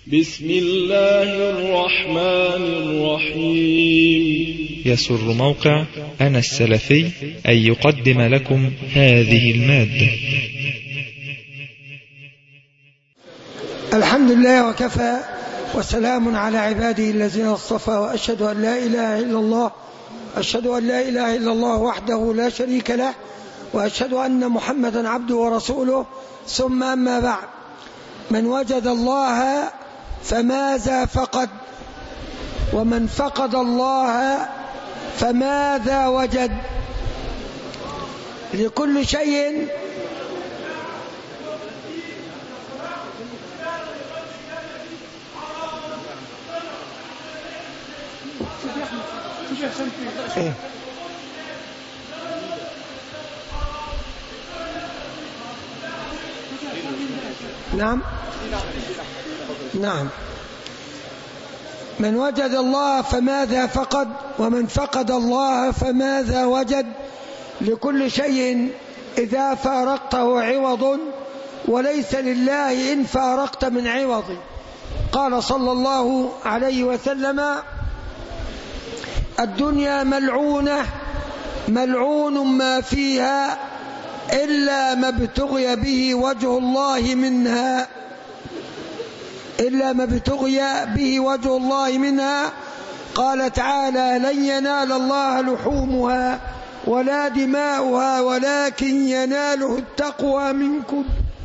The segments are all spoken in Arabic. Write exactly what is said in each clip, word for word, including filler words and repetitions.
بسم الله الرحمن الرحيم. يسر موقع أنا السلفي أن يقدم لكم هذه المادة. الحمد لله وكفى، وسلام على عباده الذين اصطفى، وأشهد أن لا إله إلا الله أشهد أن لا إله إلا الله وحده لا شريك له، وأشهد أن محمدا عبده ورسوله، ثم أما بعد. من وجد الله فماذا فقد، ومن فقد الله فماذا وجد. لكل شيء إيه؟ نعم نعم من وجد الله فماذا فقد، ومن فقد الله فماذا وجد. لكل شيء إذا فارقته عوض، وليس لله إن فارقت من عوض. قال صلى الله عليه وسلم: الدنيا ملعونة ملعون ما فيها إلا ما ابتغي به وجه الله منها إلا ما ابتغي به وجه الله منها. قال تعالى: لن ينال الله لحومها ولا دماؤها ولكن يناله التقوى منكم.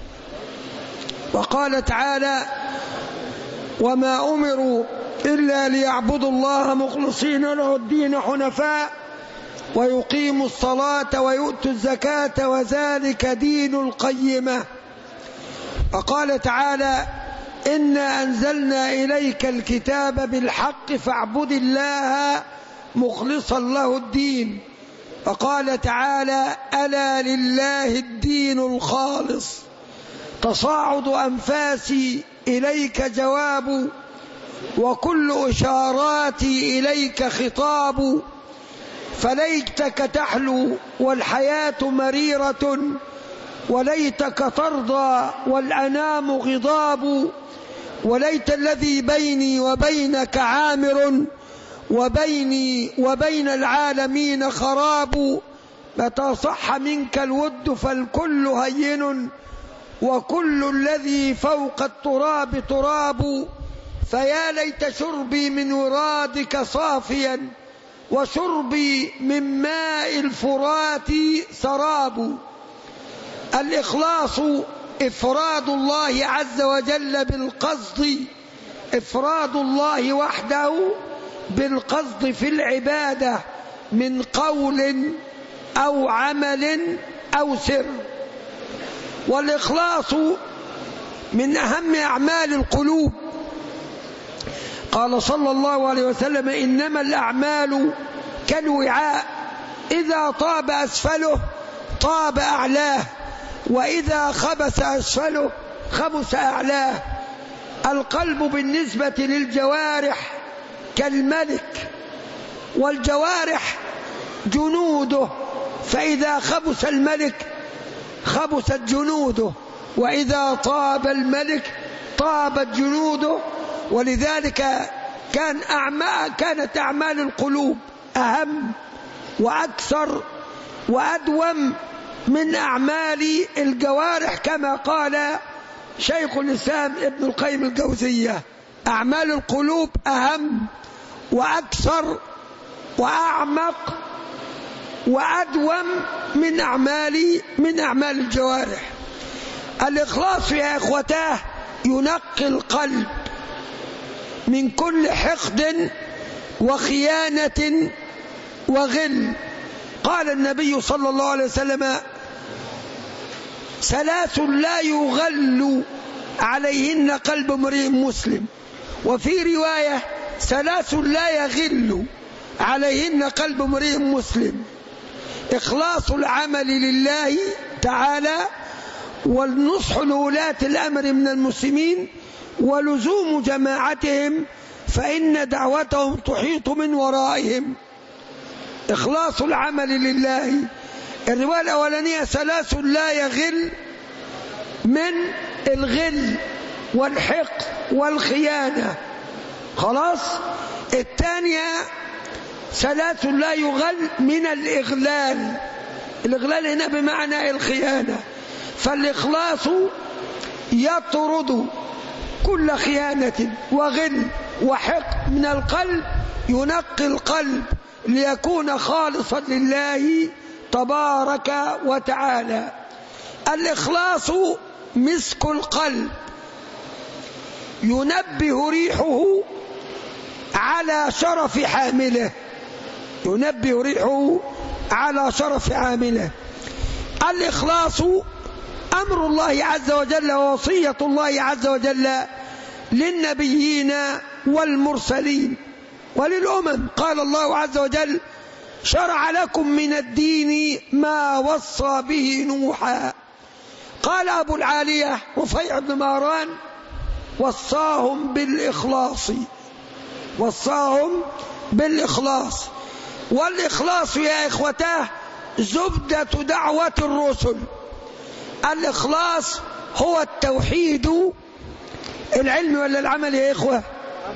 وقال تعالى: وما أمروا إلا ليعبدوا الله مخلصين له الدين حنفاء ويقيموا الصلاة ويؤتوا الزكاة وذلك دين القيمة. وقال تعالى: إنا أنزلنا إليك الكتاب بالحق فاعبد الله مخلصا له الدين. وقال تعالى: ألا لله الدين الخالص. تصاعد أنفاسي إليك جواب، وكل إشاراتي إليك خطاب. فليتك تحلو والحياة مريرة، وليتك ترضى والأنام غضاب. وليت الذي بيني وبينك عامر، وبيني وبين العالمين خراب. متى صح منك الود فالكل هين، وكل الذي فوق التراب تراب. فيا ليت شربي من ورادك صافيا، وشربي من ماء الفرات سراب. الإخلاص إفراد الله عز وجل بالقصد، إفراد الله وحده بالقصد في العبادة من قول أو عمل أو سر. والإخلاص من أهم أعمال القلوب. قال صلى الله عليه وسلم: إنما الأعمال كالوعاء، إذا طاب أسفله طاب أعلاه، وإذا خبث أسفله خبث أعلاه. القلب بالنسبة للجوارح كالملك، والجوارح جنوده، فإذا خبث الملك خبثت جنوده، وإذا طاب الملك طابت جنوده. ولذلك كان أعمال كانت أعمال القلوب أهم وأكثر وأدوم من أعمال الجوارح، كما قال شيخ الإسلام ابن القيم الجوزية: أعمال القلوب أهم وأكثر وأعمق وأدوم من أعمال من أعمال الجوارح. الإخلاص يا إخوتاه ينقي القلب من كل حقد وخيانة وغل. قال النبي صلى الله عليه وسلم: ثلاث لا يغل عليهن قلب امرئ مسلم. وفي رواية: ثلاث لا يغل عليهن قلب امرئ مسلم: إخلاص العمل لله تعالى، والنصح لولاة الأمر من المسلمين، ولزوم جماعتهم فإن دعوتهم تحيط من ورائهم. إخلاص العمل لله. الرواية الأولانية: ثلاث لا يغل من الغل والحقد والخيانة. خلاص. الثانية ثلاث لا يغل من الإغلال. الإغلال هنا بمعنى الخيانة. فالإخلاص يطرد كل خيانة وغل وحقد من القلب، ينقي القلب ليكون خالصا لله تبارك وتعالى. الإخلاص مسك القلب، ينبه ريحه على شرف حامله، ينبه ريحه على شرف عامله. الإخلاص أمر الله عز وجل ووصية الله عز وجل للنبيين والمرسلين وللأمم. قال الله عز وجل: شرع لكم من الدين ما وصى به نوحا. قال أبو العالية رفيع بن مهران: وصاهم بالإخلاص، وصاهم بالإخلاص. والإخلاص يا إخوتاه زبدة دعوة الرسل. الإخلاص هو التوحيد العلمي ولا العملي يا إخوة؟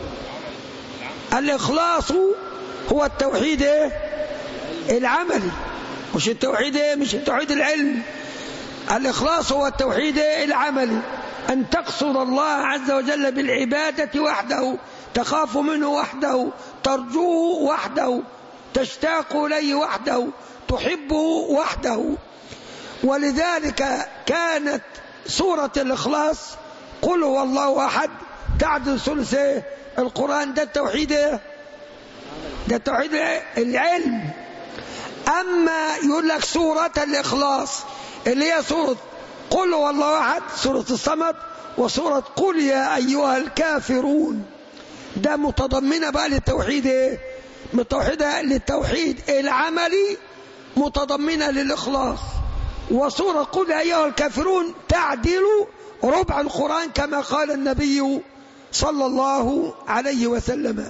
الإخلاص هو التوحيد العملي، مش التوحيد مش التوحيد العلمي. الإخلاص هو التوحيد العملي، أن تقصد الله عز وجل بالعبادة وحده، تخاف منه وحده، ترجوه وحده، تشتاق إليه وحده، تحبه وحده. ولذلك كانت سورة الإخلاص قل هو الله أحد تعدل ثلث القرآن. ده التوحيد، ده التوحيد العلم. أما يقول لك سورة الإخلاص اللي هي سورة قل هو الله أحد، سورة الصمد، وسورة قل يا أيها الكافرون، ده متضمنة بقى للتوحيد، متوحدة للتوحيد العملي، متضمنة للإخلاص. وسورة قل يا أيها الكافرون تعدل ربع القرآن كما قال النبي صلى الله عليه وسلم.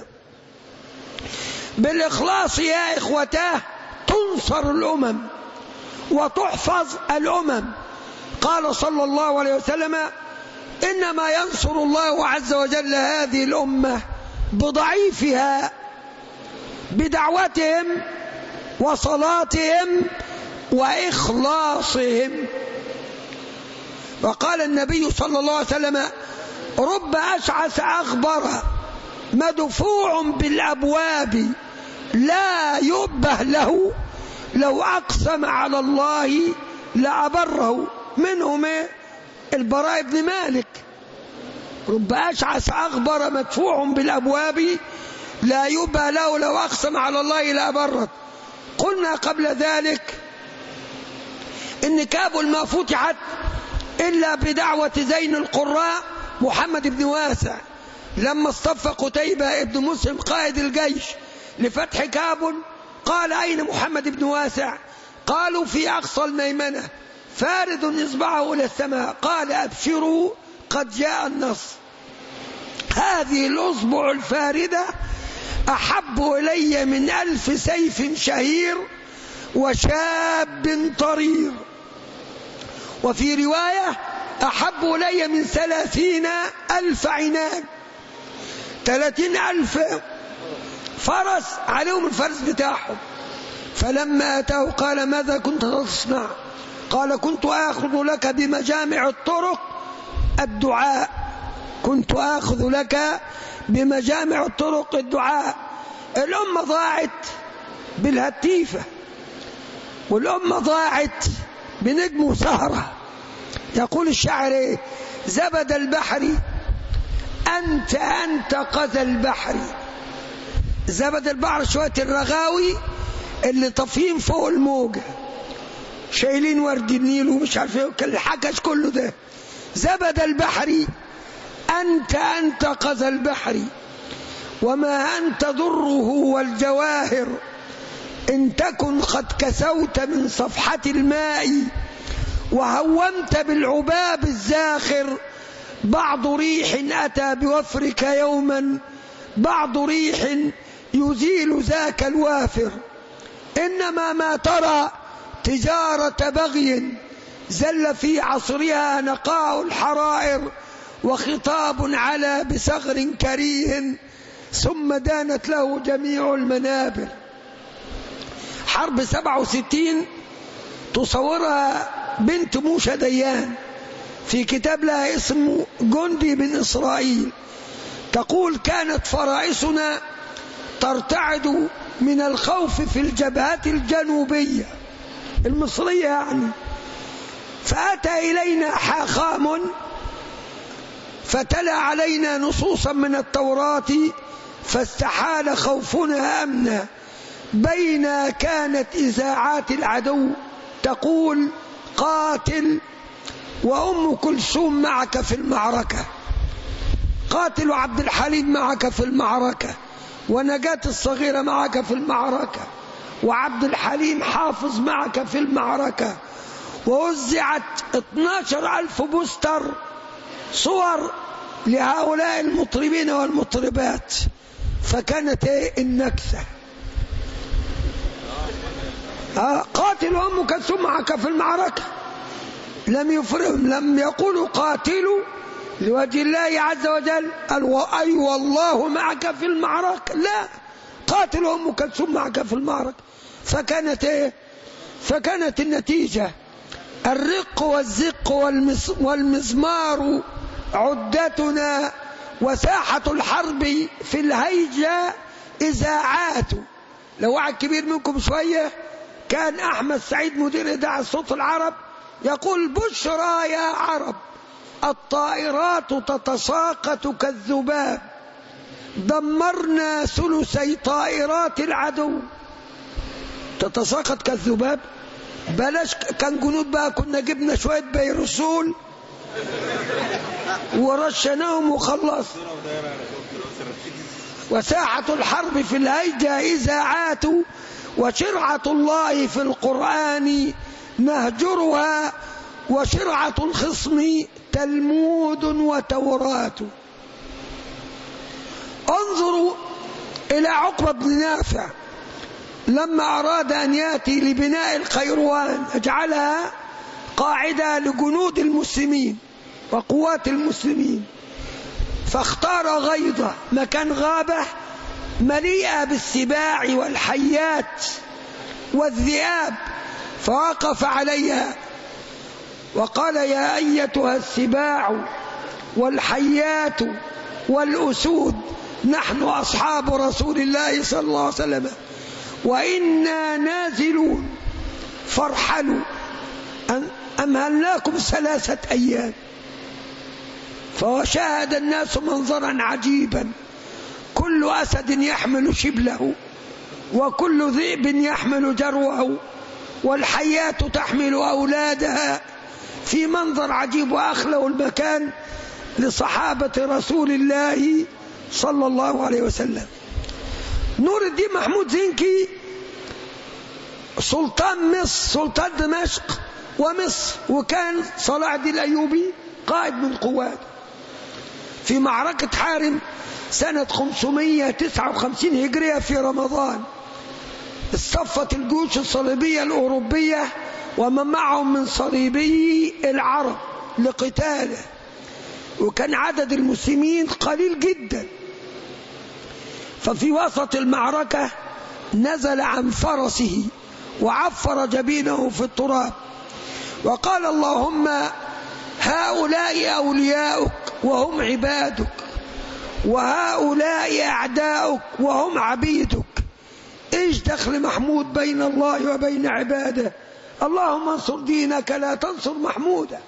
بالإخلاص يا إخوتاه تنصر الأمم وتحفظ الأمم. قال صلى الله عليه وسلم: إنما ينصر الله عز وجل هذه الأمة بضعيفها، بدعوتهم وصلاتهم وإخلاصهم. وقال النبي صلى الله عليه وسلم: رب أشعث أغبر مدفوع بالأبواب لا يؤبه له لو أقسم على الله لأبره. منهم البراء بن مالك: رب أشعث أغبر مدفوع بالأبواب لا يؤبه له لو أقسم على الله لأبره. قلنا قبل ذلك إن كابل ما فتحت إلا بدعوة زين القراء محمد بن واسع، لما اصطف قتيبة ابن مسلم قائد الجيش لفتح كابل قال: أين محمد بن واسع؟ قالوا: في أقصى الميمنة فارد إصبعه إلى السماء. قال: أبشروا قد جاء النصر. هذه الأصبع الفاردة أحب إلي من ألف سيف شهير وشاب طرير. وفي رواية: أحب إلي من ثلاثين ألف عنان، ثلاثين ألف فرس عليهم الفرس بتاعهم. فلما أتاه قال: ماذا كنت تصنع؟ قال: كنت آخذ لك بمجامع الطرق الدعاء، كنت آخذ لك بمجامع الطرق الدعاء. الأمة ضاعت بالهتيفة، والأمة ضاعت بنجم وسهرة. يقول الشاعر إيه؟ زبد البحر أنت أنت قذى البحر. زبد البحر شوية الرغاوي اللي طفين فوق الموجة، شايلين ورد النيل ومش عارف ايه الحكش كله ده. زبد البحر أنت أنت قذى البحر وما أنت ضره والجواهر، إن تكن قد كسوت من صفحة الماء وهومت بالعباب الزاخر. بعض ريح أتى بوفرك يوما، بعض ريح يزيل ذاك الوافر. إنما ما ترى تجارة بغي زل في عصرها نقاء الحرائر، وخطاب على بصغر كريه ثم دانت له جميع المنابر. حرب سبعة وستين تصورها بنت موشى ديان في كتاب لها اسمه جندي من إسرائيل، تقول: كانت فرائسنا ترتعد من الخوف في الجبهات الجنوبية المصرية يعني، فأتى إلينا حاخام فتلا علينا نصوصا من التوراة فاستحال خوفنا أمنا، بين كانت إذاعات العدو تقول: قاتل وأم كلثوم معك في المعركة، قاتل عبد الحليم معك في المعركة، ونجاة الصغيرة معك في المعركة، وعبد الحليم حافظ معك في المعركة. ووزعت اثناشر ألف بوستر صور لهؤلاء المطربين والمطربات. فكانت النكسة قاتل وأم كلثوم معك في المعركة، لم يفرهم، لم يقولوا قاتلوا لوجه الله عز وجل قال أي والله معك في المعركة، لا، قاتل وأم كلثوم معك في المعركة. فكانت ايه؟ فكانت النتيجة الرق والزق والمزمار عدتنا، وساحة الحرب في الهيجة إذاعات. لو واحد كبير منكم شوية كان أحمد سعيد مدير إذاعة صوت العرب يقول: بشرى يا عرب، الطائرات تتساقط كالذباب، دمرنا ثلثي طائرات العدو. تتساقط كالذباب؟ بلاش كان جنود بقى، كنا جبنا شوية بيرسول ورشناهم وخلص. وساحة الحرب في الهيجة إذاعات، وشرعة الله في القرآن نهجرها، وشرعة الخصم تلمود وتوراة. انظروا إلى عقبة بن نافع لما أراد أن يأتي لبناء القيروان أجعلها قاعدة لجنود المسلمين وقوات المسلمين، فاختار غيضة مكان غابة مليئة بالسباع والحيات والذئاب، فوقف عليها وقال: يا أيتها السباع والحيات والأسود، نحن أصحاب رسول الله صلى الله عليه وسلم وإنا نازلون فارحلوا، أمهلناكم ثلاثة أيام. فشاهد الناس منظرا عجيبا، كل أسد يحمل شبله، وكل ذئب يحمل جروه، والحيات تحمل أولادها، في منظر عجيب. وأخلوا المكان لصحابة رسول الله صلى الله عليه وسلم. نور الدين محمود زنكي سلطان مصر، سلطان دمشق ومصر، وكان صلاح الدين الأيوبي قائد من قواته في معركة حارم سنة خمسمائة وتسعة وخمسين هجرية في رمضان. اصطفت الجيوش الصليبية الأوروبية ومن معهم من صليبي العرب لقتاله، وكان عدد المسلمين قليل جدا. ففي وسط المعركة نزل عن فرسه وعفر جبينه في التراب وقال: اللهم هؤلاء أولياؤك وهم عبادك، وهؤلاء أعداؤك وهم عبيدك، إيش دخل محمود بين الله وبين عباده؟ اللهم انصر دينك لا تنصر محمودا.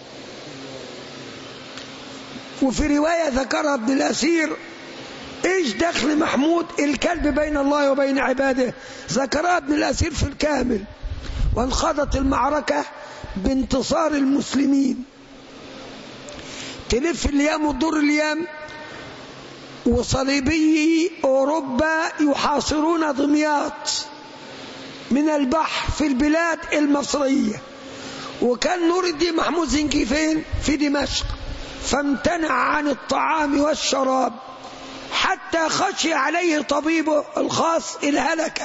وفي رواية ذكرها ابن الأثير: إيش دخل محمود الكلب بين الله وبين عباده؟ ذكرها ابن الأثير في الكامل. وانخضت المعركة بانتصار المسلمين، تلف اليام وتدور اليام، وصليبي أوروبا يحاصرون دمياط من البحر في البلاد المصرية. وكان نور الدين محمود زنكي فين؟ في دمشق، فامتنع عن الطعام والشراب حتى خشي عليه طبيبه الخاص الهلكة،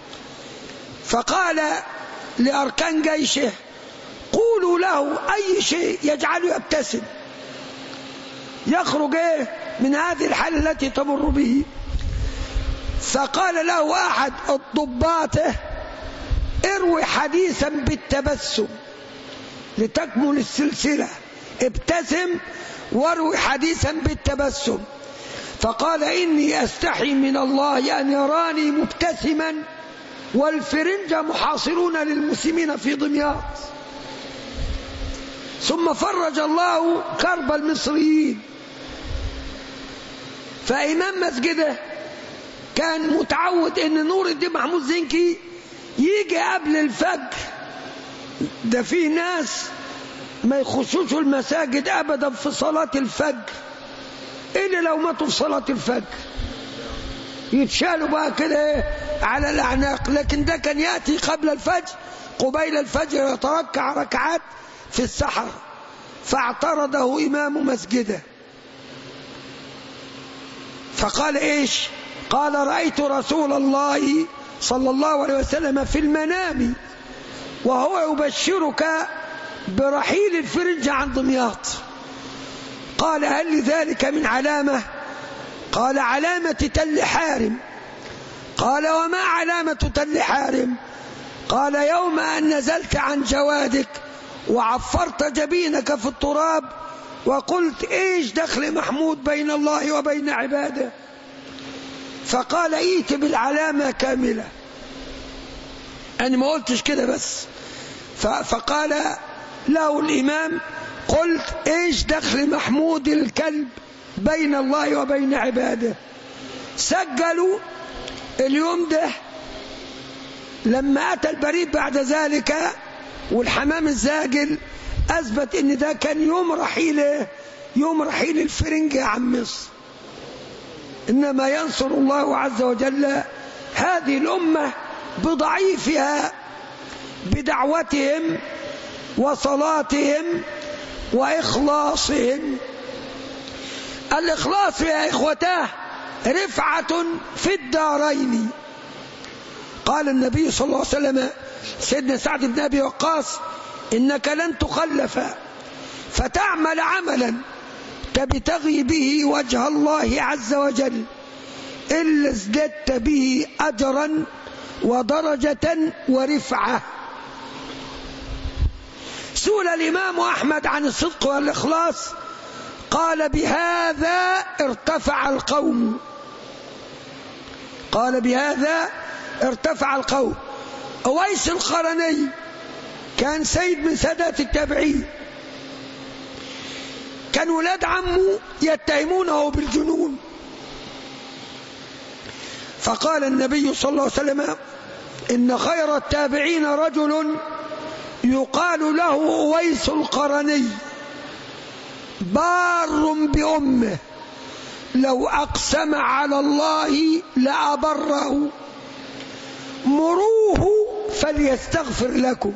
فقال لأركان جيشه: قولوا له أي شيء يجعله يبتسم. يخرج إيه من هذه الحالة التي تمر به. فقال له أحد الضباطه اروي حديثا بالتبسم لتكمل السلسلة، ابتسم واروي حديثا بالتبسم. فقال إني أستحي من الله أن يراني مبتسما والفرنجة محاصرون للمسلمين في دمياط. ثم فرج الله كرب المصريين. فإمام مسجده كان متعود ان نور الدين محمود زنكي يجي قبل الفجر. ده في ناس ما يخشوش المساجد ابدا في صلاة الفجر الا لو ماتوا في صلاة الفجر، يتشالوا بقى كده على الاعناق. لكن ده كان يأتي قبل الفجر قبيل الفجر يتركع ركعات في السحر. فاعترضه امام مسجده فقال ايش؟ قال رأيت رسول الله صلى الله عليه وسلم في المنام وهو يبشرك برحيل الفرنجة عن دمياط. قال هل لذلك من علامة؟ قال علامة تل حارم. قال وما علامة تل حارم؟ قال يوم أن نزلت عن جوادك وعفرت جبينك في التراب وقلت ايش دخل محمود بين الله وبين عباده؟ فقال ايت بالعلامة كاملة. أنا ما قلتش كده بس. فقال له الإمام قلت ايش دخل محمود الكلب بين الله وبين عباده؟ سجلوا اليوم ده. لما أتى البريد بعد ذلك والحمام الزاجل أثبت ان ده كان يوم رحيل يوم رحيل الفرنجة عن مصر. إنما ينصر الله عز وجل هذه الأمة بضعيفها بدعوتهم وصلاتهم وإخلاصهم. الإخلاص يا إخوتاه رفعة في الدارين. قال النبي صلى الله عليه وسلم سيدنا سعد بن أبي وقاص إنك لن تخلف فتعمل عملا تبتغي به وجه الله عز وجل إلا ازددت به أجرا ودرجة ورفعة. سئل الإمام أحمد عن الصدق والإخلاص قال بهذا ارتفع القوم. قال بهذا ارتفع القوم. أويس القرني كان سيد من سادات التابعين. كان ولاد عمه يتهمونه بالجنون. فقال النبي صلى الله عليه وسلم إن خير التابعين رجل يقال له أويس القرني بار بأمه لو أقسم على الله لأبره مروه فليستغفر لكم.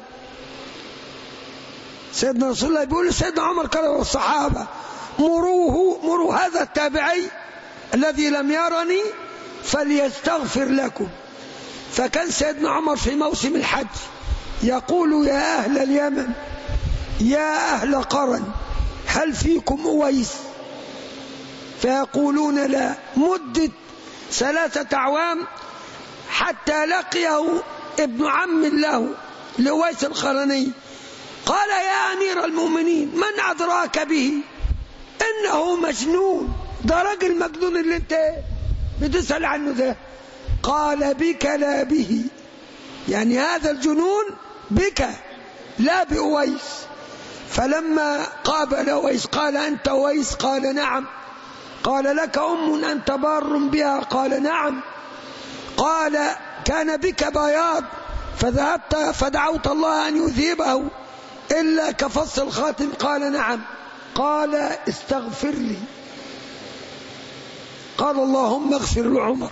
سيدنا رسول الله بيقول سيدنا عمر قال والصحابة مروه مروا هذا التابعي الذي لم يرني فليستغفر لكم. فكان سيدنا عمر في موسم الحج يقول يا أهل اليمن يا أهل قرن هل فيكم أويس؟ فيقولون لا. مدة ثلاثة أعوام حتى لقيه ابن عم له لأويس القرني قال يا أمير المؤمنين من أدراك به؟ إنه مجنون. ده راجل مجنون اللي انت بتسأل عنه ده. قال بك لا به، يعني هذا الجنون بك لا بأويس. فلما قابل أويس قال أنت أويس؟ قال نعم. قال لك أم أنت بار بها؟ قال نعم. قال كان بك بياض فذهبت فدعوت الله أن يذهبه إلا كفص الخاتم؟ قال نعم. قال استغفر لي. قال اللهم اغفر لعمر.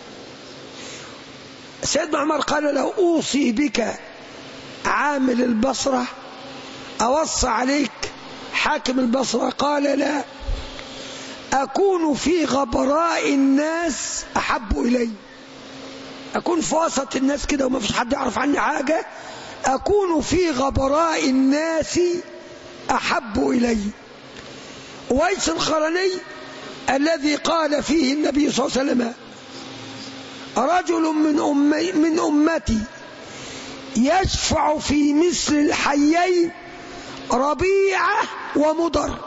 سيدنا عمر قال له أوصي بك عامل البصرة؟ أوصى عليك حاكم البصرة؟ قال لا. أكون في غبراء الناس أحب إلي. أكون في وسط الناس كده وما فيش حد يعرف عني حاجة. أكون في غبراء الناس أحب إلي. أويس القرني الذي قال فيه النبي صلى الله عليه وسلم رجل من, أمي من أمتي يشفع في مثل الحيين ربيعة ومضر،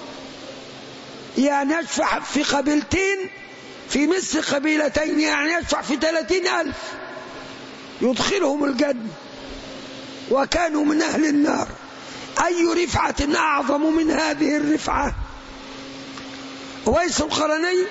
يعني يشفع في قبيلتين في مثل قبيلتين، يعني يشفع في ثلاثين ألف يدخلهم الجنة وكانوا من أهل النار. أي رفعة أعظم من هذه الرفعة؟ أويس القرني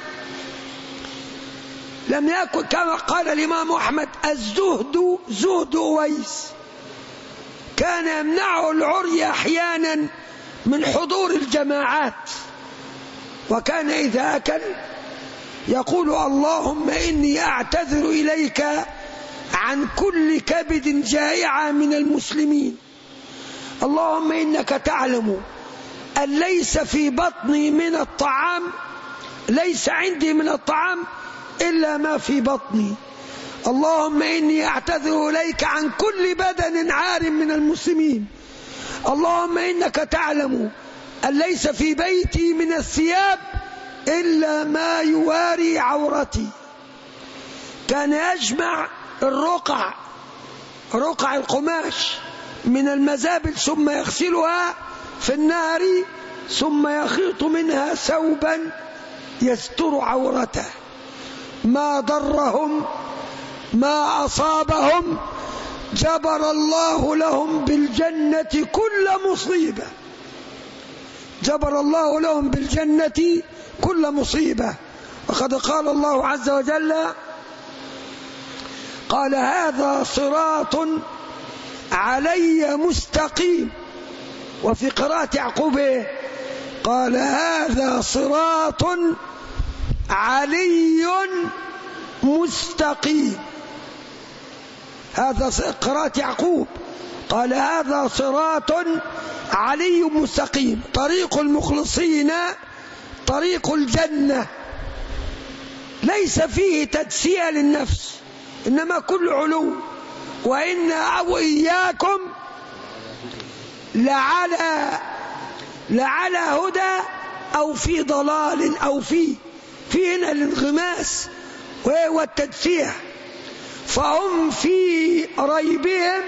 لم يكن كما قال الإمام أحمد الزهد زهد أويس، كان يمنعه العري أحيانا من حضور الجماعات، وكان إذا أكل يقول اللهم إني أعتذر إليك عن كل كبد جائعة من المسلمين، اللهم إنك تعلم أن ليس في بطني من الطعام، ليس عندي من الطعام إلا ما في بطني، اللهم إني أعتذر إليك عن كل بدن عار من المسلمين، اللهم إنك تعلم أن ليس في بيتي من الثياب إلا ما يواري عورتي. كان يجمع الرقع، رقع القماش من المزابل ثم يغسلها في النهر ثم يخيط منها ثوبا يستر عورته، ما ضرهم ما أصابهم جبر الله لهم بالجنة كل مصيبة، جبر الله لهم بالجنة كل مصيبة. وقد قال الله عز وجل قال هذا صراط علي مستقيم، وفي قراءة يعقوب قال هذا صراط علي مستقيم، هذا قراءة يعقوب قال هذا صراط علي مستقيم. طريق المخلصين طريق الجنة، ليس فيه تدسية للنفس إنما كل علو، وإن أو إياكم لعلى لعلى هدى أو في ضلال أو في في هنا الانغماس والتدسية، فهم في ريبهم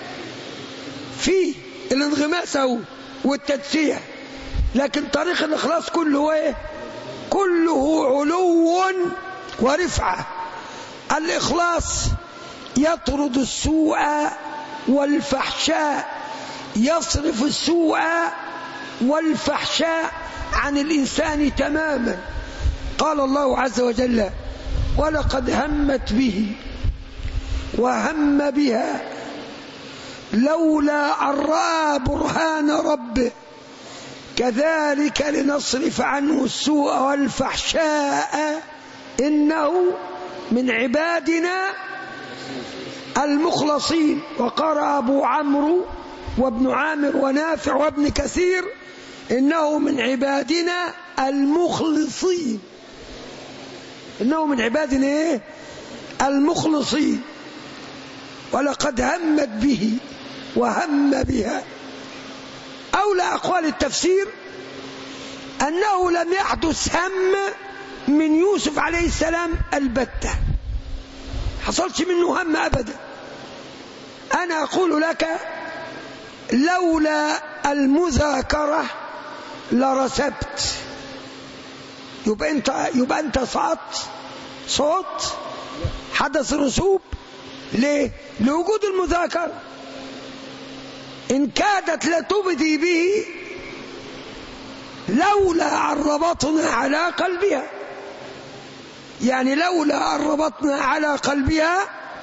في الانغماس والتدسية، لكن طريق الإخلاص كله ايه؟ كله علو ورفعة. الإخلاص يطرد السوء والفحشاء، يصرف السوء والفحشاء عن الإنسان تماما. قال الله عز وجل ولقد همت به وهم بها لولا أن رأى برهان ربه كذلك لنصرف عنه السوء والفحشاء إنه من عبادنا المخلصين. وقرأ أبو عمرو وابن عامر ونافع وابن كثير إنه من عبادنا المخلصين، إنه من عبادنا إيه؟ المخلصين. ولقد همت به وهم بها. أولى أقوال التفسير أنه لم يحدث هم من يوسف عليه السلام البتة، حصلش منه هم أبدا. أنا أقول لك لولا المذاكرة لرسبت، يبقى أنت يبقى أنت صوت صوت حدث رسوب. ليه؟ لوجود المذاكرة. إن كادت لتبدي به لولا أن ربطنا على قلبها، يعني لولا أن ربطنا على قلبها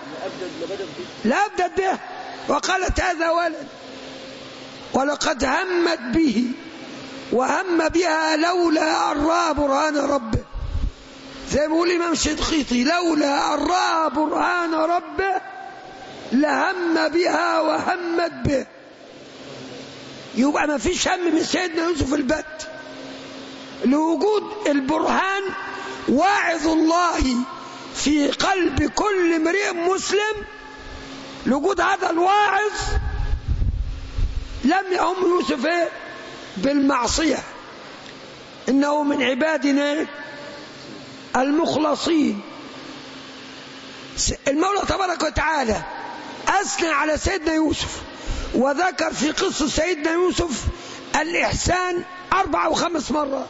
لأبدت به. وقالت هذا ولد. ولقد همت به وهم بها لولا أن رأى برهان ربه، زي ما يقول الإمام الشنقيطي لولا أن رأى برهان ربه لهم بها وهمت به. يبقى ما فيش هم من سيدنا يوسف البت، لوجود البرهان واعظ الله في قلب كل امرئ مسلم. لوجود هذا الواعظ لم يهم يوسف بالمعصية، إنه من عبادنا المخلصين. المولى تبارك وتعالى أثنى على سيدنا يوسف وذكر في قصة سيدنا يوسف الإحسان أربع وخمس مرات.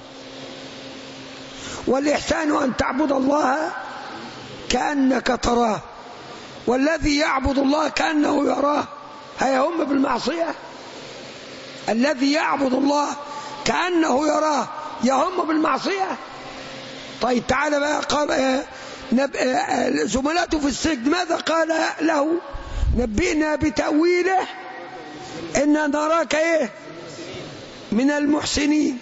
والإحسان أن تعبد الله كأنك تراه، والذي يعبد الله كأنه يراه هيهم بالمعصية. الذي يعبد الله كأنه يراه يهم بالمعصية. طيب تعالى بقى، قال زملاته في السجن ماذا قال له؟ نبئنا بتأويله إنا نراك إيه من المحسنين.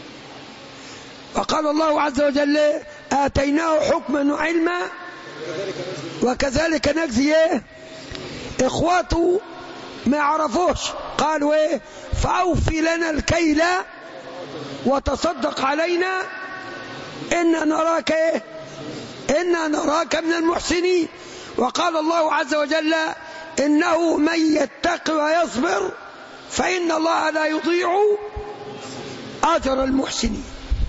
وقال الله عز وجل آتيناه حكما وعلما وكذلك نجزي إيه إخواته ما عرفوش. قالوا إيه فأوفي لنا الكيل وتصدق علينا إنا نراك إيه إنا نراك من المحسنين. وقال الله عز وجل إنه من يتق ويصبر فإن الله لا يضيع أجر المحسنين.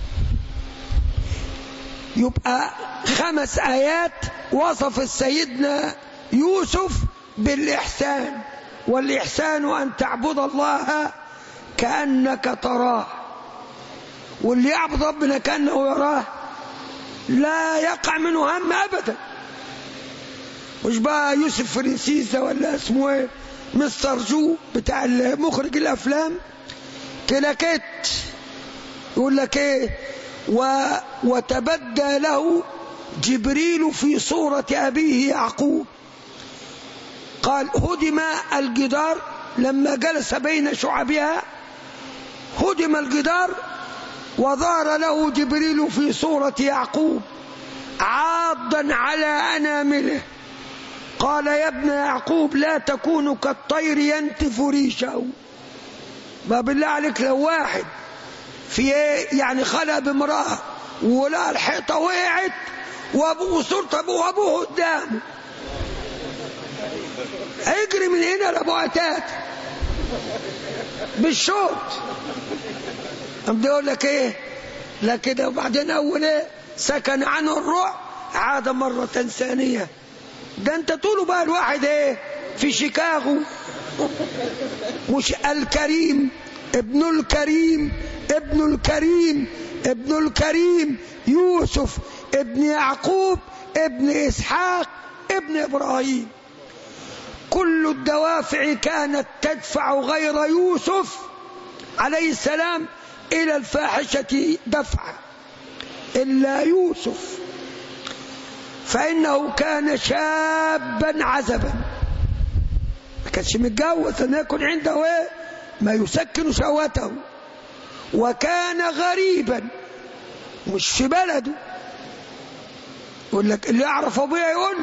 يبقى خمس آيات وصف سيدنا يوسف بالإحسان. والإحسان أن تعبد الله كأنك تراه، واللي يعبد ربنا كأنه يراه لا يقع منه هم أبدا. مش بقى يوسف فرنسيسة ولا اسمه ايه مستر جو بتاع مخرج الأفلام كلاكيت يقول لك ايه و... وتبدى له جبريل في صورة أبيه يعقوب. قال هدم الجدار لما جلس بين شعبها، هدم الجدار وظهر له جبريل في صورة يعقوب عاضا على أنامله. قال يا ابن يعقوب لا تكون كالطير ينتف ريشه. ما بالله عليك لو واحد في يعني خلى بامرأة ولا الحيطة وقعت وابوه صورة ابوه ابوه قدامه اجري من هنا لابو عتات بالشوط. بدي اقول لك ايه لا كده. وبعدين اول ايه سكن عنه الروع عاد مرة ثانية. ده انت طوله بقى الواحد ايه في شيكاغو مش الكريم ابن الكريم ابن الكريم ابن الكريم يوسف ابن يعقوب ابن إسحاق ابن إبراهيم. كل الدوافع كانت تدفع غير يوسف عليه السلام إلى الفاحشة دفعا إلا يوسف، فإنه كان شابا عزبا ما كانش متجوز أن يكون عنده إيه ما يسكن شهوته، وكان غريبا مش في بلده. يقول لك اللي يعرف أبويا يقول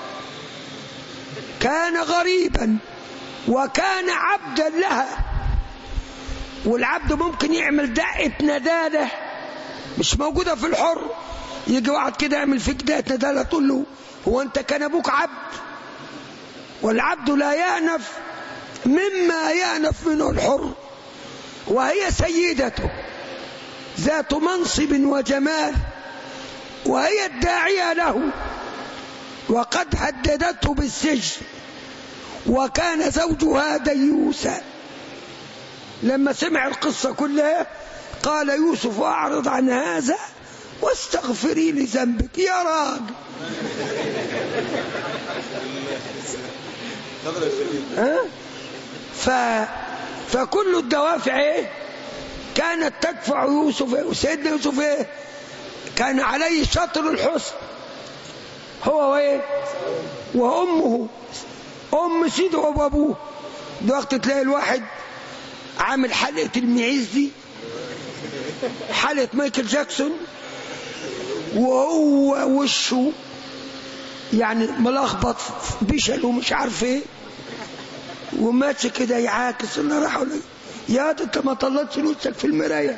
كان غريبا وكان عبدا لها. والعبد ممكن يعمل دقة ندالة مش موجودة في الحر. يجي واحد كده يعمل فيك دقة ندالة تقول له هو أنت كان أبوك عبد؟ والعبد لا يأنف مما يأنف منه الحر، وهي سيدته ذات منصب وجمال وهي الداعية له، وقد هددته بالسجن، وكان زوجها ديوسا. لما سمع القصة كلها قال يوسف أعرض عن هذا واستغفري لذنبك. يا راجل ها؟ ف... فكل الدوافع ايه كانت تدفع يوسف. وسيدنا يوسف ايه كان عليه شطر الحسن هو وايه وامه ام سيده وابوه. دلوقتي تلاقي الواحد عامل حلقة المعيز دي حلقة مايكل جاكسون وهو وشه يعني ملخبط بشل ومش عارف ايه وماشي كده يعاكس. اللي راح يقول يا انت ما طلعتش نفسك في المرايه.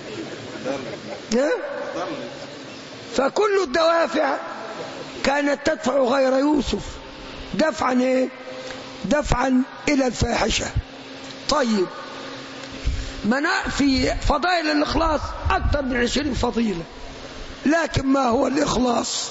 فكل الدوافع كانت تدفع غير يوسف دفعا ايه دفعا الى الفاحشه. طيب في فضائل الإخلاص أكثر من عشرين فضيلة، لكن ما هو الإخلاص؟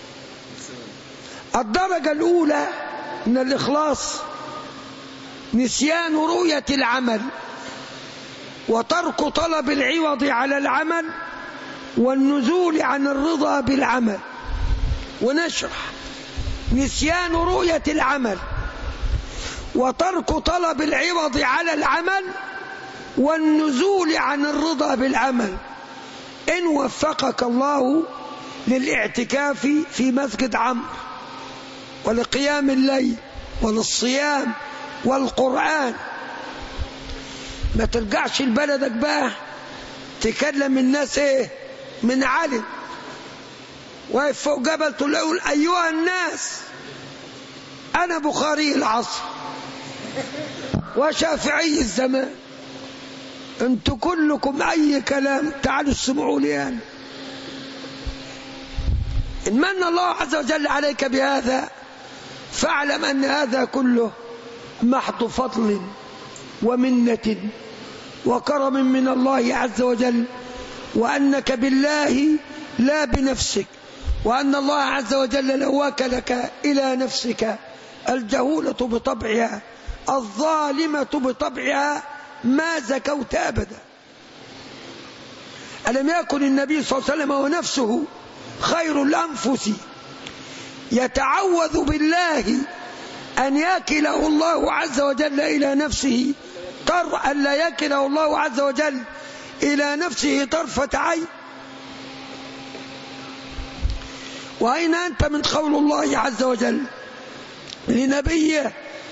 الدرجة الأولى من الإخلاص نسيان رؤية العمل وترك طلب العوض على العمل والنزول عن الرضا بالعمل. ونشرح: نسيان رؤية العمل وترك طلب العوض على العمل والنزول عن الرضا بالعمل. إن وفقك الله للاعتكاف في مسجد عمرو ولقيام الليل وللصيام والقرآن، ما ترجعش لبلدك بقى تكلم الناس ايه من علي واقف فوق جبل تقول ايها الناس انا بخاري العصر وشافعي الزمان، انتوا كلكم اي كلام، تعالوا اسمعوا لي يعني. ان من الله عز وجل عليك بهذا فاعلم ان هذا كله محض فضل ومنة وكرم من الله عز وجل، وأنك بالله لا بنفسك، وأن الله عز وجل لو وكلك إلى نفسك الجهولة بطبعها الظالمة بطبعها ما زكوت أبدا. ألم يكن النبي صلى الله عليه وسلم ونفسه خير الأنفس يتعوذ بالله أن يكله الله عز وجل إلى نفسه طر أن لا يكله الله عز وجل إلى نفسه طرفة عين؟ وأين أنت من قول الله عز وجل لنبيه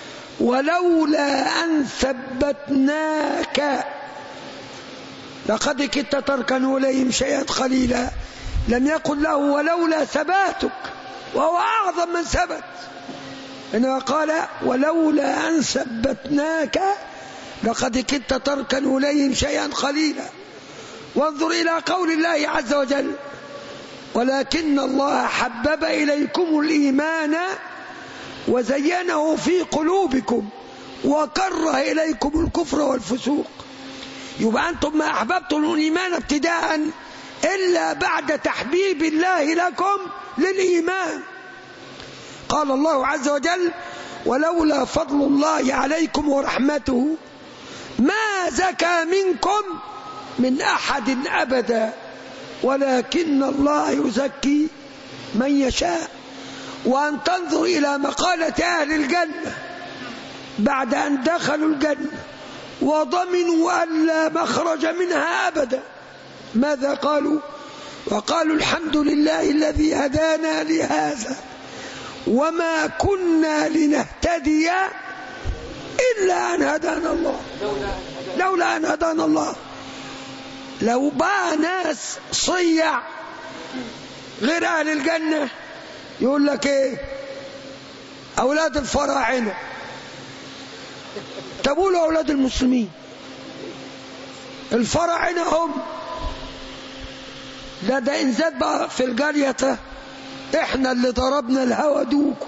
ولولا أن ثبتناك لقد كدت تركن إليهم شيئا قليلا؟ لم يقل له ولولا ثباتك وهو أعظم من ثبت، إنما قال ولولا أن ثبتناك لقد كدت تركن إليهم شيئا قليلا. وانظر إلى قول الله عز وجل ولكن الله حبب إليكم الإيمان وزينه في قلوبكم وكره إليكم الكفر والفسوق. يبقى أنتم ما أحببتم الإيمان ابتداء إلا بعد تحبيب الله لكم للإيمان. قال الله عز وجل ولولا فضل الله عليكم ورحمته ما زكى منكم من أحد أبدا ولكن الله يزكي من يشاء. وأن تنظر إلى مقالة أهل الجنة بعد أن دخلوا الجنة وضمنوا أن لا مخرج منها أبدا، ماذا قالوا؟ وقالوا الحمد لله الذي هدانا لهذا وما كنا لنهتدي إلا أن هدانا الله، لولا أن هدانا الله. لو بقى ناس صيع غير أهل الجنة يقول لك إيه؟ أولاد الفراعنة. تقولوا أولاد المسلمين، الفراعنة هم لا ده إن زاد بقى في الجارية إحنا اللي ضربنا الهوى دوكو،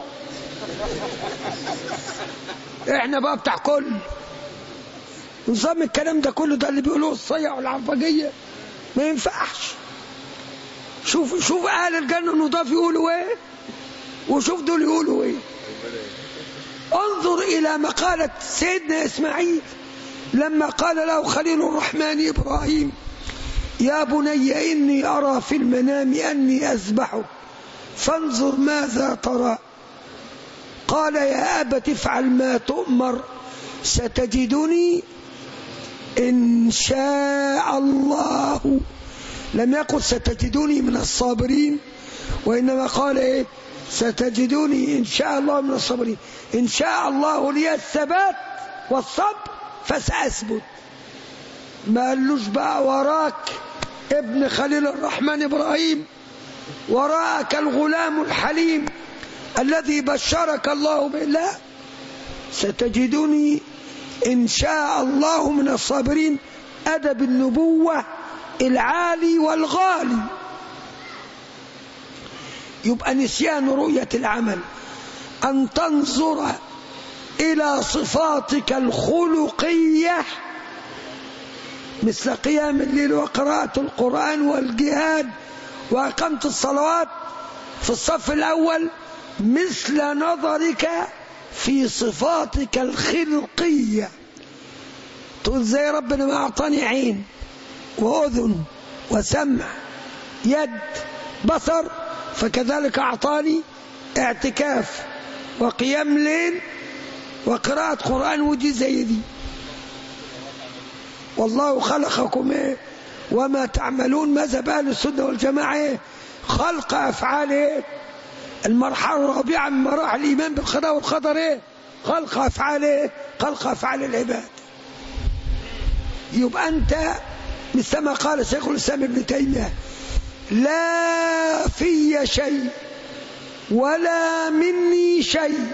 إحنا بقى بتاع كل نظام الكلام ده كله ده اللي بيقولوه الصيع والعربجية ما ينفعش. شوف شوف أهل الجنة النضاف يقولوا إيه وشوف دول يقولوا إيه. انظر إلى مقالة سيدنا إسماعيل لما قال له خليل الرحمن إبراهيم يا بني إني أرى في المنام أني أذبحك فانظر ماذا ترى؟ قال يا أبت افعل ما تؤمر ستجدني إن شاء الله. لم يقل ستجدني من الصابرين، وإنما قال إيه؟ ستجدني إن شاء الله من الصابرين. إن شاء الله لي الثبات والصبر فسأثبت. ما قالوش بقى وراك ابن خليل الرحمن إبراهيم، وراك الغلام الحليم الذي بشرك الله به، لا، ستجدني إن شاء الله من الصابرين. أدب النبوة العالي والغالي. يبقى نسيان رؤية العمل أن تنظر إلى صفاتك الخلقية مثل قيام الليل وقراءة القرآن والجهاد وإقامة الصلوات في الصف الأول، مثل نظرك في صفاتك الخلقية. تقول زي ربنا ما أعطاني عين وأذن وسمع يد بصر، فكذلك أعطاني اعتكاف وقيام ليل وقراءة قرآن ودي زي دي. والله خلقكم ايه وما تعملون. مذهب أهل السنة والجماعة ايه؟ خلق أفعال ايه؟ المرحلة الرابعة من مراحل الإيمان بالقضاء والقدر ايه؟ خلق أفعال ايه؟ خلق أفعال العباد. يبقى أنت مثل ما قال شيخ الإسلام ابن تيمية: لا في شيء ولا مني شيء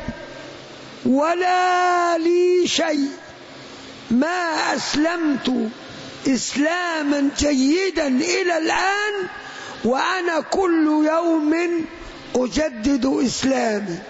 ولا لي شيء ما أسلمت إسلاما جيدا إلى الآن وأنا كل يوم أجدد إسلامي.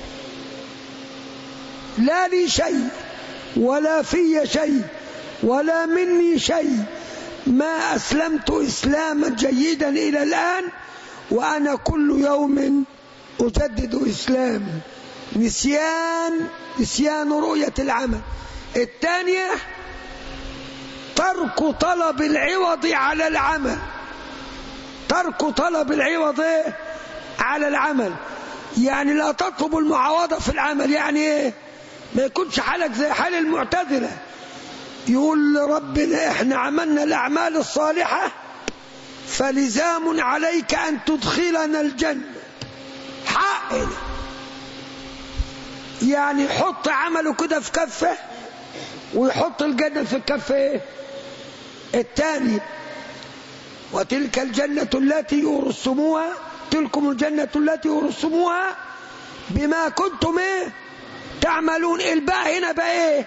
لا لي شيء ولا في شيء ولا مني شيء ما أسلمت إسلاما جيدا إلى الآن وأنا كل يوم أجدد إسلامي. نسيان نسيان رؤية العمل. الثانية ترك طلب العوض على العمل. ترك طلب العوض على العمل يعني لا تطلب المعاوضة في العمل. يعني ايه؟ ما يكونش حالك زي حال المعتزلة يقول ربنا احنا عملنا الأعمال الصالحة فلزام عليك أن تدخلنا الجنة. حقنا يعني يحط عمله كده في كفه ويحط الجنة في الكفة ايه الثاني. وتلك الجنة التي يورثتموها تلكم الجنة التي يورثتموها بما كنتم ايه تعملون. الباء هنا بقى ايه؟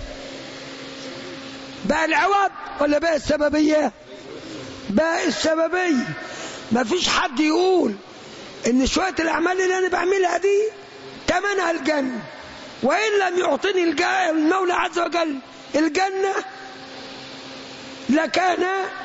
بقى العوض ولا بقى السببية؟ بقى السببية. ما فيش حد يقول ان شوية الاعمال اللي انا بعملها دي تمنها الجنة، وإن لم يعطني المولى عز وجل الجنة لكان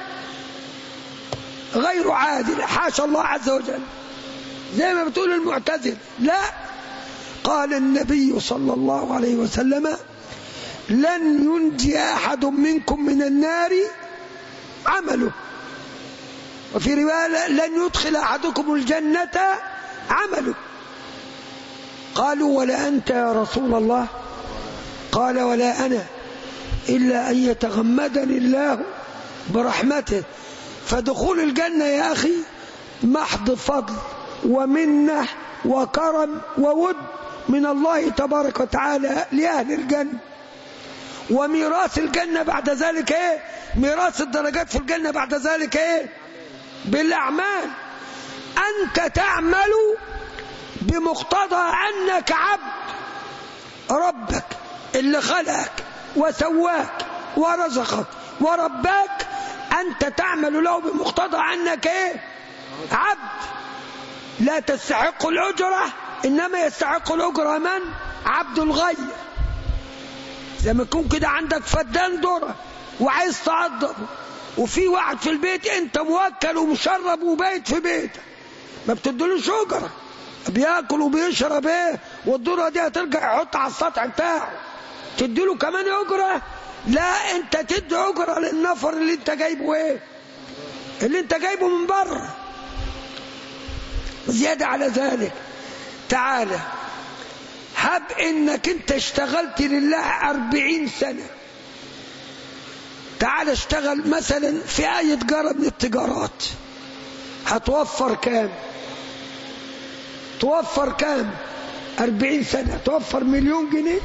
غير عادل. حاشا الله عز وجل زي ما بتقول المعتزلة. لا، قال النبي صلى الله عليه وسلم: لن ينجي أحد منكم من النار عمله. وفي رواية: لن يدخل أحدكم الجنة عمله. قالوا: ولا أنت يا رسول الله؟ قال: ولا أنا إلا أن يتغمدني الله برحمته. فدخول الجنة يا أخي محض فضل ومنة وكرم وود من الله تبارك وتعالى لأهل الجنة. وميراث الجنة بعد ذلك إيه؟ ميراث الدرجات في الجنة بعد ذلك إيه؟ بالأعمال. أنت تعمل بمقتضى أنك عبد ربك اللي خلقك وسواك ورزقك ورباك. أنت تعمل له بمقتضى أنك إيه؟ عبد. لا تستحق الأجرة، إنما يستحق الأجرة من؟ عبد الغير. زي ما يكون كده عندك فدان ذرة وعايز تعضبه، وفي واحد في البيت أنت موكل ومشرب وبيت في بيتك، ما بتدلوش أجرة، بياكل وبيشرب ايه، والذرة دي هترجع يحط على السطح بتاعه تديله كمان أجرة؟ لا، انت تدي أجرة للنفر اللي انت جايبه ايه، اللي انت جايبه من بره. زيادة على ذلك، تعالى هب انك انت اشتغلت لله أربعين سنة. تعالى اشتغل مثلا في اي تجارة من التجارات، هتوفر كام؟ توفر كام؟ أربعين سنة توفر مليون جنيه.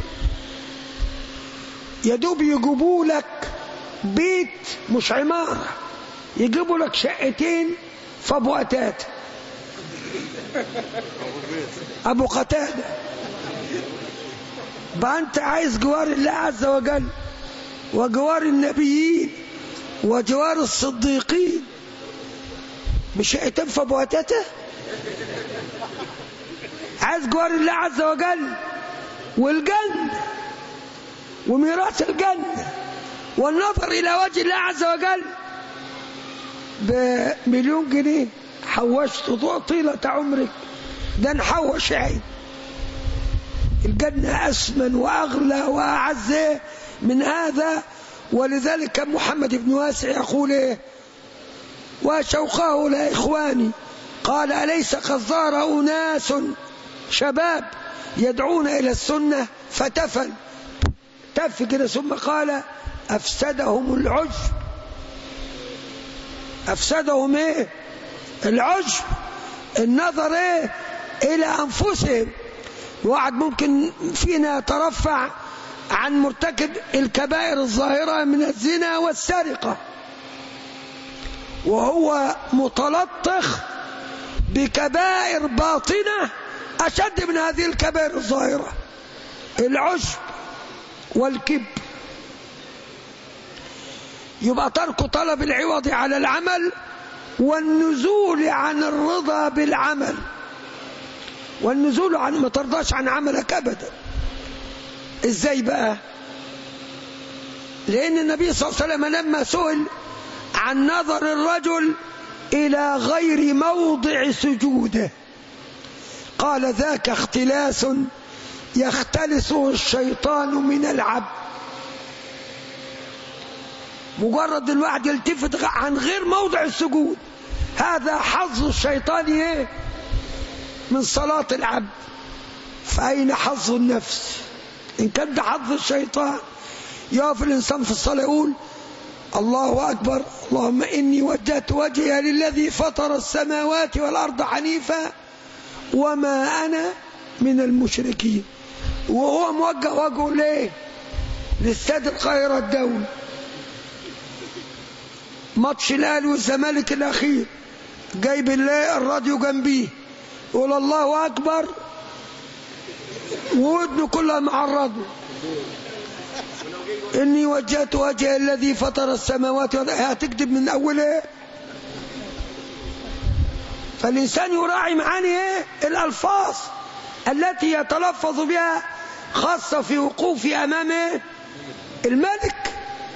يدوب يجيبوا لك بيت مش عمارة، يجيبوا لك شقتين في أبو قتادة. أبو قتادة بقى أنت عايز جوار الله عز وجل وجوار النبيين وجوار الصديقين مش شقتين في أبو قتادة؟ عايز جوار الله عز وجل والجنة وميراث الجنة والنظر إلى وجه الله عز وجل بمليون جنيه حوشت طيلة عمرك، ده نحوش عين. الجنة أسمن وأغلى وأعز من هذا. ولذلك محمد بن واسع يقول إيه؟ وشوقه لإخواني قال أليس قد ظهر أناس شباب يدعون إلى السنة فتفل تف كده، ثم قال أفسدهم العجب. أفسدهم إيه؟ العجب، النظر إيه؟ إلى أنفسهم. واحد ممكن فينا يترفع عن مرتكب الكبائر الظاهرة من الزنا والسرقة وهو متلطخ بكبائر باطنة أشد من هذه الكبائر الظاهرة، العجب والكبر. يبقى ترك طلب العوض على العمل والنزول عن الرضا بالعمل، والنزول عن ما ترضاش عن عملك أبدا. إزاي بقى؟ لأن النبي صلى الله عليه وسلم لما سئل عن نظر الرجل إلى غير موضع سجوده قال ذاك اختلاس يختلسه الشيطان من العبد. مجرد الواحد يلتفت عن غير موضع السجود هذا حظ الشيطان ايه من صلاة العبد. فأين حظ النفس؟ إن كان ده حظ الشيطان يقف الإنسان في الصلاة يقول الله أكبر اللهم إني وجهت وجهي للذي فطر السماوات والأرض حنيفا وما أنا من المشركين، وهو موجه وجهه ليه؟ للاستاد القاهرة الدولي، ماتش الأهلي والزمالك الأخير، جايب الراديو جنبيه يقول الله أكبر وودنه كلها معرضه إني وجهت وجهي الذي فطر السماوات والأرض. هتكتب من أوله. فالإنسان يراعي معاني إيه؟ الألفاظ التي يتلفظ بها خاصة في وقوفه أمام الملك،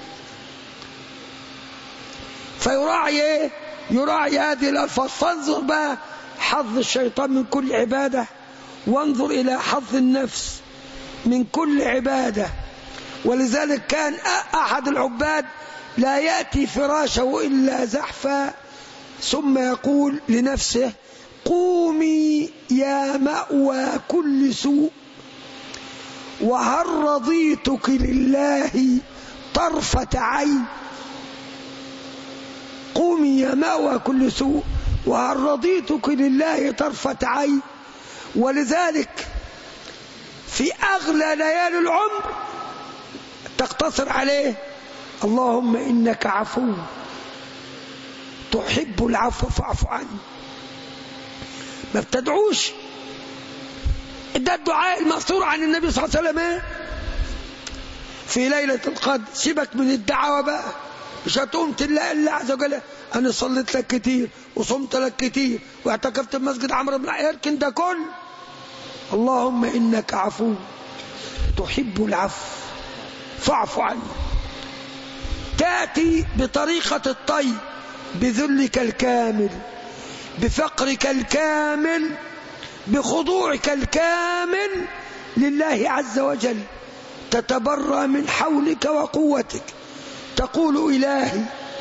فيراعي إيه؟ يراعي هذه الألفاظ. فانظر بقى حظ الشيطان من كل عبادة، وانظر إلى حظ النفس من كل عبادة. ولذلك كان أحد العباد لا يأتي فراشه إلا زحفا ثم يقول لنفسه قومي يا مأوى كل سوء وهل رضيتك لله طرفة عين. قومي يا مأوى كل سوء وهل رضيتك لله طرفة عين. ولذلك في أغلى ليالي العمر تقتصر عليه اللهم إنك عفو تحب العفو فاعف عني. ما بتدعوش. ده الدعاء المأثور عن النبي صلى الله عليه وسلم في ليلة القدر. سيبك من الدعوة بقى، مش هتقوم تلاقي الله عز وجل أنا صليت لك كتير وصمت لك كتير واعتكفت في مسجد عمرو بن العاص، يركن ده كل اللهم إنك عفو تحب العفو فاعف عني. تأتي بطريقة الطيب بذلك الكامل بفقرك الكامل بخضوعك الكامل لله عز وجل، تتبرى من حولك وقوتك، تقول إلهي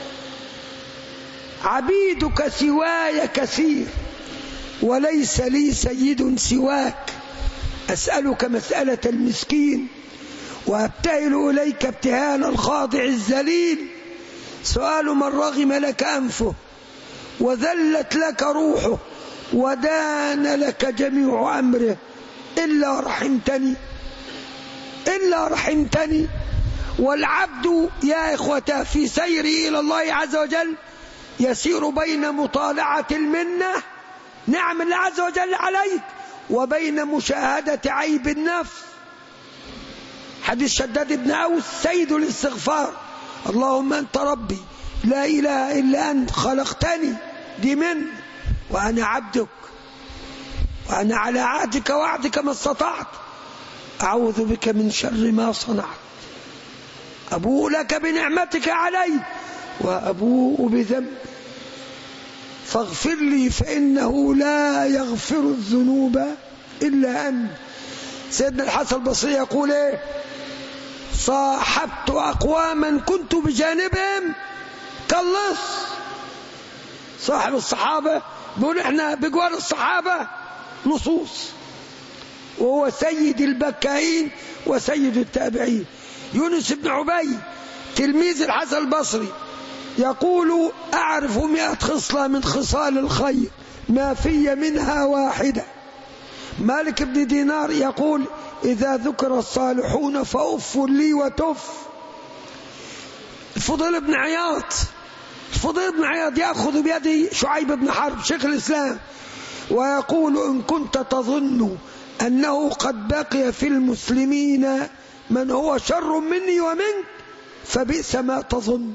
عبيدك سواي كثير وليس لي سيد سواك، أسألك مسألة المسكين وأبتهل إليك ابتهال الخاضع الذليل، سؤال من رغم لك أنفه وذلت لك روحه ودان لك جميع أمره إلا رحمتني إلا رحمتني. والعبد يا إخوة في سيره إلى الله عز وجل يسير بين مطالعة المنة نعم الله عز وجل عليك وبين مشاهدة عيب النفس. حديث شداد بن أوس سيد الاستغفار اللهم أنت ربي لا إله إلا أنت خلقتني دي من وأنا عبدك وأنا على عهدك وعدك ما استطعت أعوذ بك من شر ما صنعت. أبوء لك بنعمتك علي وأبوء بذنب فاغفر لي فإنه لا يغفر الذنوب إلا أنت. سيدنا الحسن البصري يقول إيه؟ صاحبت أقواما كنت بجانبهم كاللص. صاحب الصحابة بيقول احنا بجوار الصحابة لصوص، وهو سيد البكائين وسيد التابعين. يونس بن عبيد تلميذ الحسن البصري يقول أعرف مئة خصلة من خصال الخير ما في منها واحدة. مالك بن دينار يقول إذا ذكر الصالحون فأف لي وتف. الفضيل بن عياض الفضيل بن عياض يأخذ بيد شعيب بن حرب شيخ الإسلام ويقول إن كنت تظن أنه قد بقي في المسلمين من هو شر مني ومنك فبئس ما تظن.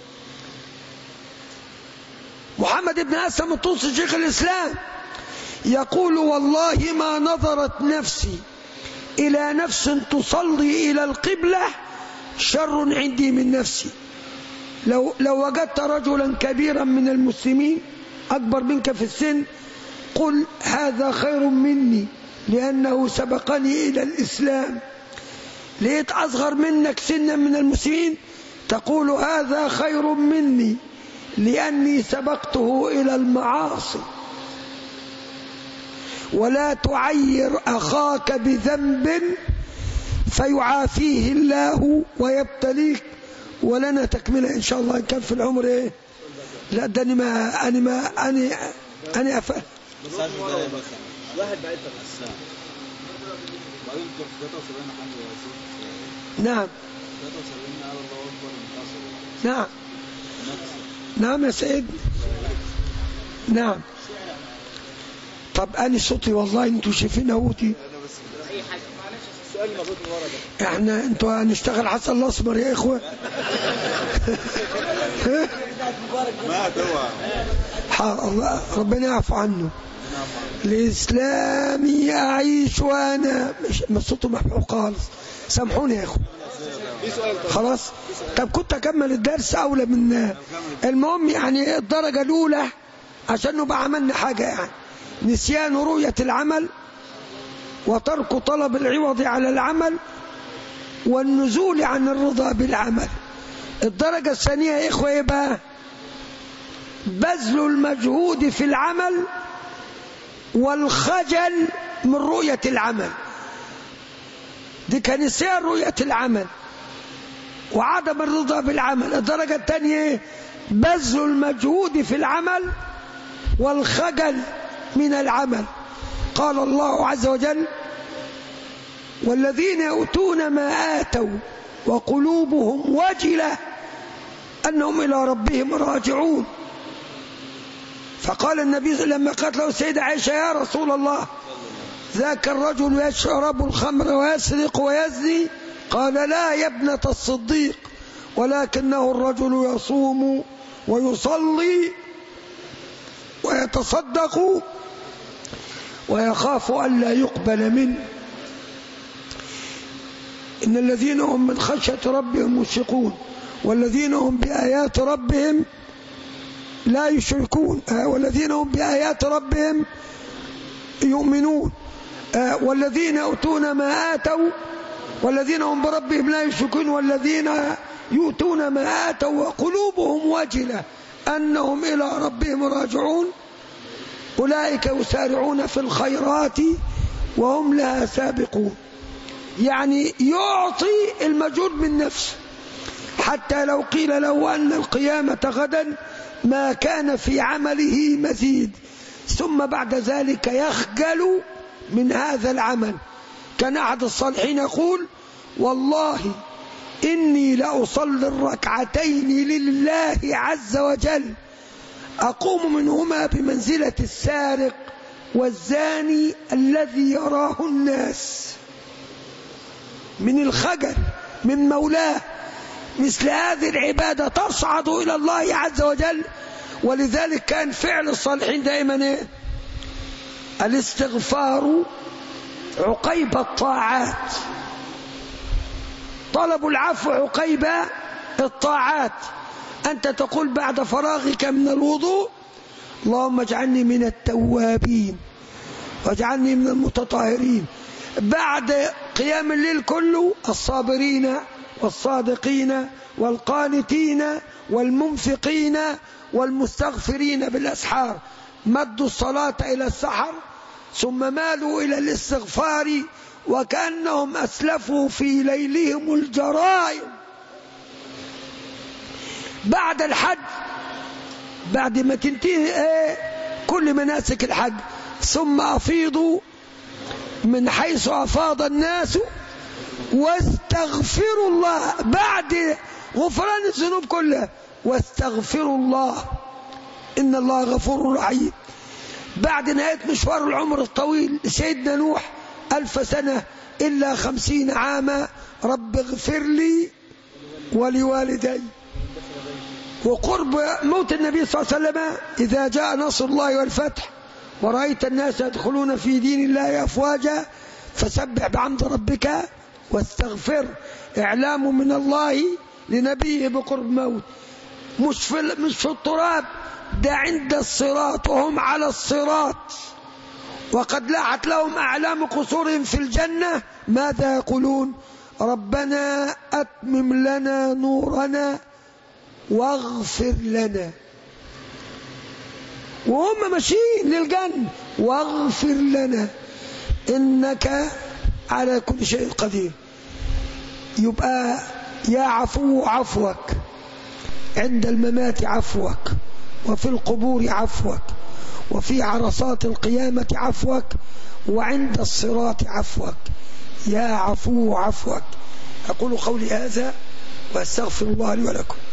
محمد بن أسلم الطوسي شيخ الإسلام يقول والله ما نظرت نفسي إلى نفس تصلي إلى القبلة شر عندي من نفسي. لو, لو وجدت رجلا كبيرا من المسلمين أكبر منك في السن قل هذا خير مني لأنه سبقني إلى الإسلام. لقيت أصغر منك سنا من المسلمين تقول هذا خير مني لأني سبقته إلى المعاصي. ولا تعير أخاك بذنب فيعافيه الله ويبتليك. ولنا تكملة إن شاء الله إن كان في العمر إيه. لا ده أنا ما أنا ما أنا أنا أفهم. واحد بعيد الإسلام نعم نعم نعم يا سيد نعم. طب أنا صوتي والله أنتوا شايفين أهوتي احنا انتوا هنشتغل حسن الأسمر يا إخوة. الله ربنا يعفو عنه. الإسلامي أعيش وأنا مش صوته محبوب خالص سامحوني يا إخوة خلاص. طب كنت أكمل الدرس أولى من المهم يعني الدرجة الأولى عشان نبقى عملنا حاجة يعني نسيان رؤية العمل وترك طلب العوض على العمل والنزول عن الرضا بالعمل. الدرجة الثانية يا إخوة يبقى بذل المجهود في العمل والخجل من رؤية العمل. دي كان نسيان رؤية العمل وعدم الرضا بالعمل. الدرجة الثانية بذل المجهود في العمل والخجل من العمل. قال الله عز وجل والذين يؤتون ما آتوا وقلوبهم وجلة أنهم إلى ربهم راجعون. فقال النبي لما قالت له السيدة عائشة يا رسول الله ذاك الرجل يشرب الخمر ويسرق ويزني قال لا يا ابنة الصديق ولكنه الرجل يصوم ويصلي ويتصدق ويخاف أن لا يقبل منه. إن الذين هم من خشية ربهم مشفقون والذين هم بآيات ربهم لا يشركون والذين هم بآيات ربهم يؤمنون والذين يؤتون ما آتوا والذين هم بربهم لا يشركون والذين يؤتون ما آتوا وقلوبهم وجلة أنهم إلى ربهم راجعون أولئك يسارعون في الخيرات وهم لها سابقون. يعني يعطي المجهود من نفسه حتى لو قيل له أن القيامة غدا ما كان في عمله مزيد ثم بعد ذلك يخجل من هذا العمل. كان أحد الصالحين يقول والله إني لأصلي الركعتين لله عز وجل أقوم منهما بمنزلة السارق والزاني الذي يراه الناس من الخجل من مولاه. مثل هذه العبادة تصعد إلى الله عز وجل. ولذلك كان فعل الصالحين دائما إيه؟ الاستغفار عقيب الطاعات. طلب العفو عقيب الطاعات. أنت تقول بعد فراغك من الوضوء اللهم اجعلني من التوابين واجعلني من المتطهرين. بعد قيام الليل كله الصابرين والصادقين والقانتين والمنفقين والمستغفرين بالأسحار. مدوا الصلاة إلى السحر ثم مالوا إلى الاستغفار وكأنهم أسلفوا في ليلهم الجرائم. بعد الحج بعد ما تنتهي ايه كل مناسك الحج ثم أفيضوا من حيث أفاض الناس واستغفروا الله. بعد غفران الذنوب كلها واستغفروا الله إن الله غفور رحيم. بعد نهاية مشوار العمر الطويل سيدنا نوح ألف سنة إلا خمسين عاما رب اغفر لي ولوالدي. وقرب موت النبي صلى الله عليه وسلم إذا جاء نصر الله والفتح ورأيت الناس يدخلون في دين الله أفواجا فسبح بحمد ربك واستغفر. إعلام من الله لنبيه بقرب موت. مش في, مش في التراب ده عند الصراط وهم على الصراط وقد لاحت لهم أعلام قصورهم في الجنة ماذا يقولون ربنا أتمم لنا نورنا واغفر لنا. وهم ماشيين للجنة واغفر لنا إنك على كل شيء قدير. يبقى يا عفو عفوك عند الممات عفوك وفي القبور عفوك وفي عرصات القيامة عفوك وعند الصراط عفوك. يا عفو عفوك. أقول قولي هذا وأستغفر الله لي ولكم.